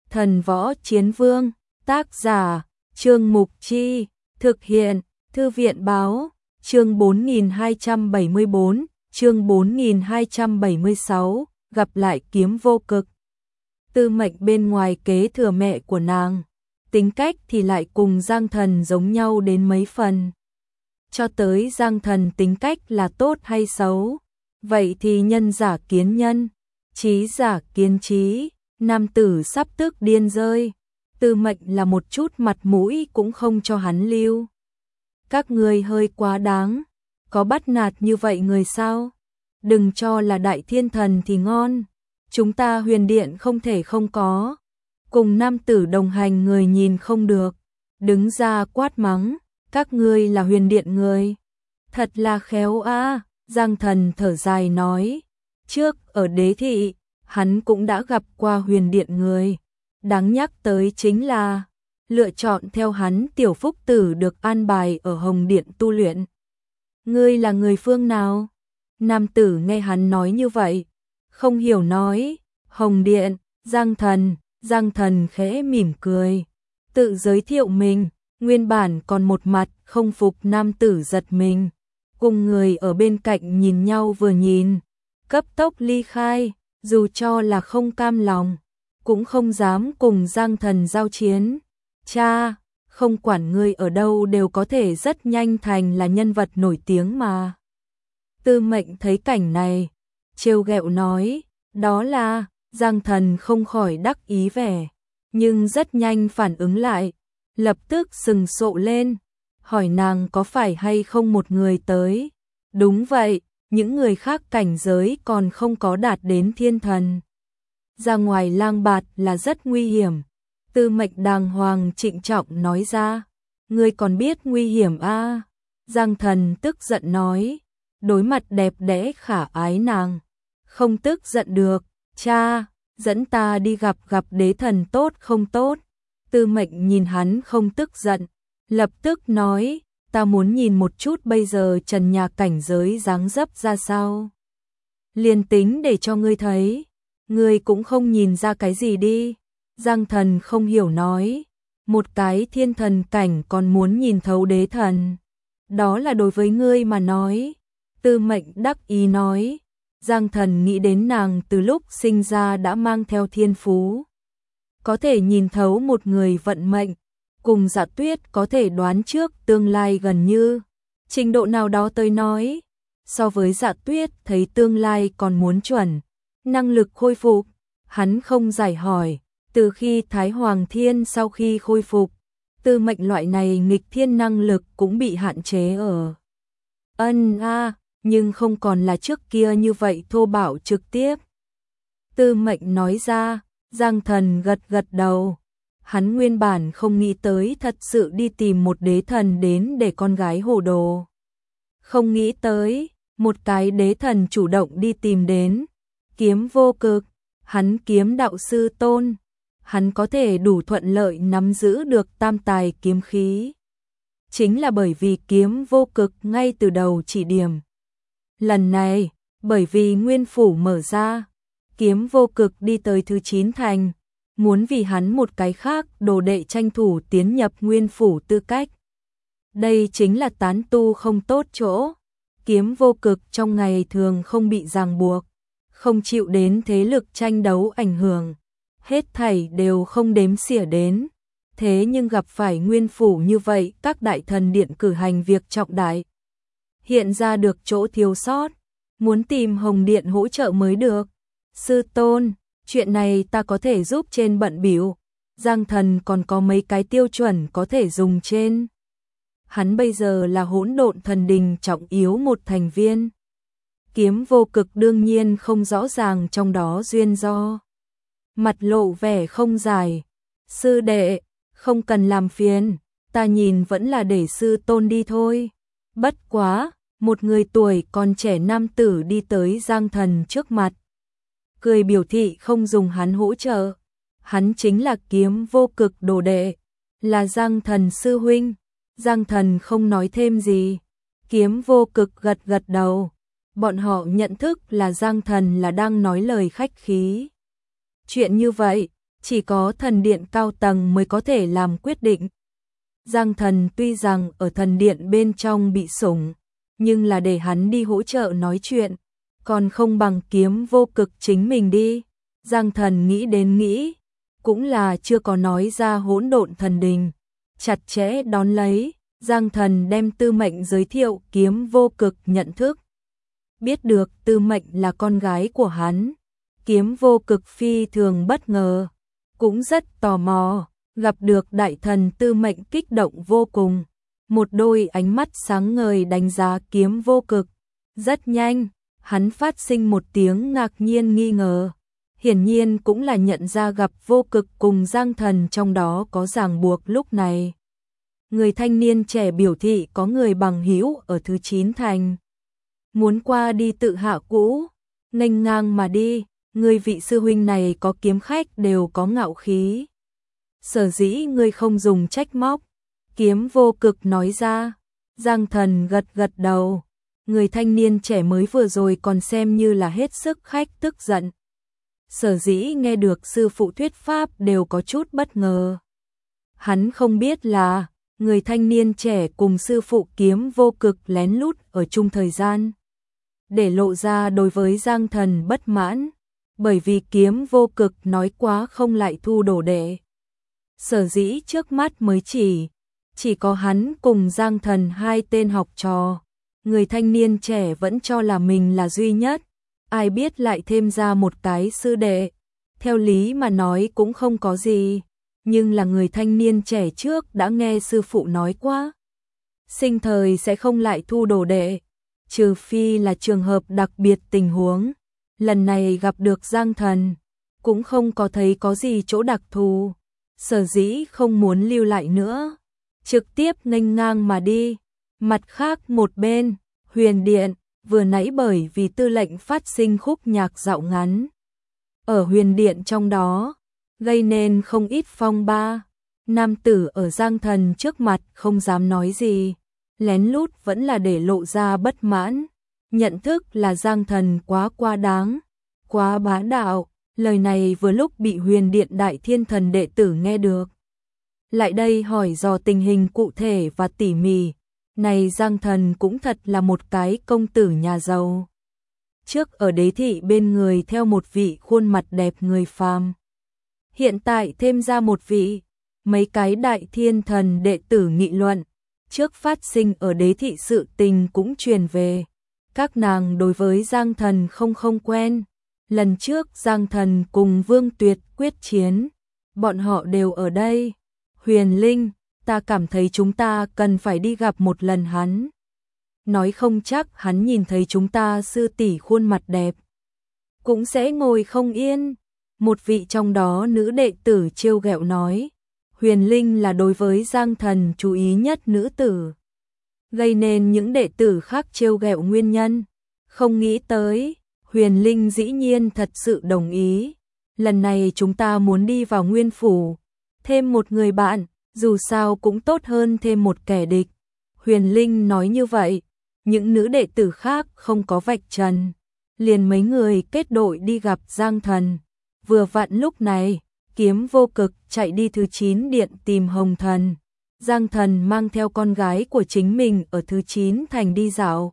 Thần Võ Chiến Vương, tác giả, Trương Mục Chi, thực hiện, Thư viện Báo, chương 4274, chương 4276, gặp lại Kiếm Vô Cực. Tư Mệnh bên ngoài kế thừa mẹ của nàng, tính cách thì lại cùng Giang Thần giống nhau đến mấy phần. Cho tới Giang Thần tính cách là tốt hay xấu, vậy thì nhân giả kiến nhân, trí giả kiến trí, nam tử sắp tức điên rơi. Tư Mệnh là một chút mặt mũi cũng không cho hắn lưu. Các người hơi quá đáng, có bắt nạt như vậy người sao? Đừng cho là đại thiên thần thì ngon, chúng ta Huyền Điện không thể không có. Cùng nam tử đồng hành người nhìn không được, đứng ra quát mắng, các ngươi là Huyền Điện người. Thật là khéo a. Giang Thần thở dài nói, trước ở Đế Thị, hắn cũng đã gặp qua Huyền Điện người. Đáng nhắc tới chính là, lựa chọn theo hắn tiểu phúc tử được an bài ở Hồng Điện tu luyện. Ngươi là người phương nào? Nam tử nghe hắn nói như vậy, không hiểu nói, Hồng Điện, Giang Thần khẽ mỉm cười, tự giới thiệu mình, nguyên bản còn một mặt không phục nam tử giật mình, cùng người ở bên cạnh nhìn nhau vừa nhìn, cấp tốc ly khai, dù cho là không cam lòng, cũng không dám cùng Giang Thần giao chiến. Cha, không quản ngươi ở đâu đều có thể rất nhanh thành là nhân vật nổi tiếng mà. Tư Mệnh thấy cảnh này, trêu ghẹo nói, đó là, Giang Thần không khỏi đắc ý vẻ, nhưng rất nhanh phản ứng lại, lập tức sừng sộ lên, hỏi nàng có phải hay không một người tới. Đúng vậy, những người khác cảnh giới còn không có đạt đến thiên thần. Ra ngoài lang bạt là rất nguy hiểm. Tư Mệnh đàng hoàng trịnh trọng nói ra, ngươi còn biết nguy hiểm a? Giang Thần tức giận nói, đối mặt đẹp đẽ khả ái nàng, không tức giận được, cha, dẫn ta đi gặp đế thần tốt không tốt? Tư Mệnh nhìn hắn không tức giận, lập tức nói, ta muốn nhìn một chút bây giờ trần nhà cảnh giới dáng dấp ra sao. Liền tính để cho ngươi thấy, ngươi cũng không nhìn ra cái gì đi. Giang Thần không hiểu nói, một cái thiên thần cảnh còn muốn nhìn thấu đế thần, đó là đối với ngươi mà nói. Tư Mệnh đắc ý nói, Giang Thần nghĩ đến nàng từ lúc sinh ra đã mang theo thiên phú, có thể nhìn thấu một người vận mệnh, cùng Dạ Tuyết có thể đoán trước tương lai gần như trình độ nào đó tới nói, so với Dạ Tuyết thấy tương lai còn muốn chuẩn. Năng lực khôi phục, hắn không giải hỏi, từ khi Thái Hoàng Thiên sau khi khôi phục, Tư Mệnh loại này nghịch thiên năng lực cũng bị hạn chế ở. Nhưng không còn là trước kia như vậy thô bạo trực tiếp. Tư Mệnh nói ra, Giang Thần gật đầu. Hắn nguyên bản không nghĩ tới thật sự đi tìm một đế thần đến để con gái hồ đồ. Không nghĩ tới, một cái đế thần chủ động đi tìm đến. Kiếm Vô Cực, hắn kiếm đạo sư tôn, hắn có thể đủ thuận lợi nắm giữ được tam tài kiếm khí. Chính là bởi vì Kiếm Vô Cực ngay từ đầu chỉ điểm. Lần này, bởi vì nguyên phủ mở ra, Kiếm Vô Cực đi tới thứ 9 thành, muốn vì hắn một cái khác đồ đệ tranh thủ tiến nhập nguyên phủ tư cách. Đây chính là tán tu không tốt chỗ. Kiếm Vô Cực trong ngày thường không bị ràng buộc, không chịu đến thế lực tranh đấu ảnh hưởng, hết thảy đều không đếm xỉa đến. Thế nhưng gặp phải nguyên phủ như vậy, các đại thần điện cử hành việc trọng đại, hiện ra được chỗ thiếu sót, muốn tìm Hồng Điện hỗ trợ mới được. Sư tôn, chuyện này ta có thể giúp trên bận bịu. Giang Thần còn có mấy cái tiêu chuẩn có thể dùng trên. Hắn bây giờ là Hỗn Độn Thần Đình trọng yếu một thành viên. Kiếm Vô Cực đương nhiên không rõ ràng trong đó duyên do. Mặt lộ vẻ không giải. Sư đệ, không cần làm phiền, ta nhìn vẫn là để sư tôn đi thôi. Bất quá, một người tuổi còn trẻ nam tử đi tới Giang Thần trước mặt, cười biểu thị không dùng hắn hỗ trợ. Hắn chính là Kiếm Vô Cực đồ đệ, là Giang Thần sư huynh. Giang Thần không nói thêm gì. Kiếm Vô Cực gật đầu. Bọn họ nhận thức là Giang Thần là đang nói lời khách khí. Chuyện như vậy, chỉ có thần điện cao tầng mới có thể làm quyết định. Giang Thần tuy rằng ở thần điện bên trong bị sủng, nhưng là để hắn đi hỗ trợ nói chuyện, còn không bằng Kiếm Vô Cực chính mình đi. Giang Thần nghĩ đến nghĩ, cũng là chưa có nói ra Hỗn Độn Thần Đình, chặt chẽ đón lấy. Giang Thần đem Tư Mệnh giới thiệu Kiếm Vô Cực nhận thức. Biết được Tư Mệnh là con gái của hắn, Kiếm Vô Cực phi thường bất ngờ, cũng rất tò mò, gặp được đại thần Tư Mệnh kích động vô cùng, một đôi ánh mắt sáng ngời đánh giá Kiếm Vô Cực. Rất nhanh, hắn phát sinh một tiếng ngạc nhiên nghi ngờ, hiển nhiên cũng là nhận ra gặp Vô Cực cùng Giang Thần trong đó có ràng buộc. Lúc này, người thanh niên trẻ biểu thị có người bằng hữu ở thứ 9 thành, muốn qua đi tự hạ cũ, nghênh ngang mà đi. Người vị sư huynh này có kiếm khách đều có ngạo khí, sở dĩ ngươi không dùng trách móc. Kiếm Vô Cực nói ra. Giang Thần gật gật đầu, người thanh niên trẻ mới vừa rồi còn xem như là hết sức khách tức giận, sở dĩ nghe được sư phụ thuyết pháp đều có chút bất ngờ. Hắn không biết là người thanh niên trẻ cùng sư phụ Kiếm Vô Cực lén lút ở chung thời gian, để lộ ra đối với Giang Thần bất mãn, bởi vì Kiếm Vô Cực nói quá không lại thu đồ đệ. Sở dĩ trước mắt mới chỉ có hắn cùng Giang Thần hai tên học trò, người thanh niên trẻ vẫn cho là mình là duy nhất, ai biết lại thêm ra một cái sư đệ. Theo lý mà nói cũng không có gì, nhưng là người thanh niên trẻ trước đã nghe sư phụ nói quá, sinh thời sẽ không lại thu đồ đệ, trừ phi là trường hợp đặc biệt tình huống. Lần này gặp được Giang Thần, cũng không có thấy có gì chỗ đặc thù, sở dĩ không muốn lưu lại nữa, trực tiếp nghênh ngang mà đi. Mặt khác một bên, Huyền Điện, vừa nãy bởi vì Tư lệnh phát sinh khúc nhạc dạo ngắn ở Huyền Điện trong đó, gây nên không ít phong ba. Nam tử ở Giang Thần trước mặt không dám nói gì, lén lút vẫn là để lộ ra bất mãn, nhận thức là Giang Thần quá đáng, quá bá đạo. Lời này vừa lúc bị Huyền Điện Đại Thiên Thần đệ tử nghe được, lại đây hỏi dò tình hình cụ thể và tỉ mỉ. Này Giang Thần cũng thật là một cái công tử nhà giàu, trước ở đế thị bên người theo một vị khuôn mặt đẹp người phàm, hiện tại thêm ra một vị. Mấy cái Đại Thiên Thần đệ tử nghị luận, trước phát sinh ở đế thị sự tình cũng truyền về, các nàng đối với Giang Thần không quen. Lần trước Giang Thần cùng Vương Tuyệt quyết chiến, bọn họ đều ở đây. Huyền Linh, ta cảm thấy chúng ta cần phải đi gặp một lần hắn. Nói không chắc hắn nhìn thấy chúng ta sư tỷ khuôn mặt đẹp, cũng sẽ ngồi không yên. Một vị trong đó nữ đệ tử trêu ghẹo nói. Huyền Linh là đối với Giang Thần chú ý nhất nữ tử, gây nên những đệ tử khác trêu ghẹo nguyên nhân. Không nghĩ tới, Huyền Linh dĩ nhiên thật sự đồng ý. Lần này chúng ta muốn đi vào Nguyên Phủ, thêm một người bạn, dù sao cũng tốt hơn thêm một kẻ địch. Huyền Linh nói như vậy, những nữ đệ tử khác không có vạch trần, liền mấy người kết đội đi gặp Giang Thần. Vừa vặn lúc này, Kiếm Vô Cực chạy đi thứ 9 điện tìm Hồng Thần. Giang Thần mang theo con gái của chính mình ở thứ 9 thành đi dạo.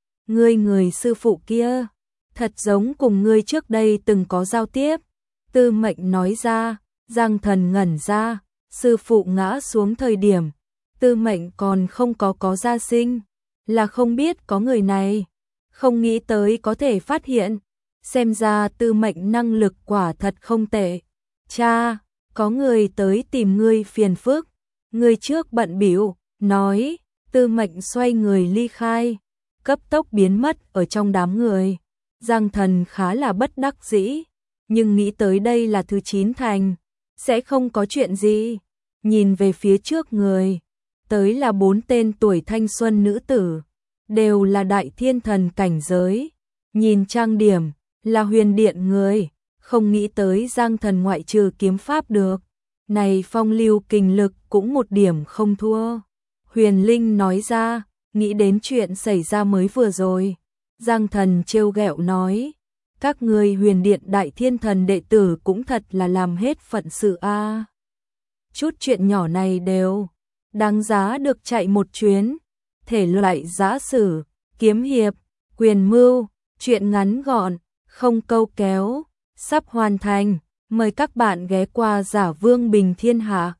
Người sư phụ kia, thật giống cùng ngươi trước đây từng có giao tiếp. Tư Mệnh nói ra. Giang Thần ngẩn ra, sư phụ ngã xuống thời điểm, Tư Mệnh còn không có gia sinh, là không biết có người này, không nghĩ tới có thể phát hiện, xem ra Tư Mệnh năng lực quả thật không tệ. Cha, có người tới tìm ngươi phiền phức, ngươi trước bận bịu, nói. Tư Mệnh xoay người ly khai, cấp tốc biến mất ở trong đám người. Giang Thần khá là bất đắc dĩ, nhưng nghĩ tới đây là thứ 9 thành, sẽ không có chuyện gì. Nhìn về phía trước người, tới là 4 tên tuổi thanh xuân nữ tử, đều là Đại Thiên Thần cảnh giới. Nhìn trang điểm, là Huyền Điện người, không nghĩ tới Giang Thần ngoại trừ kiếm pháp được, này phong lưu kình lực cũng một điểm không thua. Huyền Linh nói ra, nghĩ đến chuyện xảy ra mới vừa rồi. Giang Thần trêu ghẹo nói, Các người Huyền Điện Đại Thiên Thần đệ tử cũng thật là làm hết phận sự a. Chút chuyện nhỏ này đều đáng giá được chạy một chuyến. Thể loại giã sử, kiếm hiệp, quyền mưu, chuyện ngắn gọn, không câu kéo, sắp hoàn thành. Mời các bạn ghé qua Giả Vương Bình Thiên Hạ.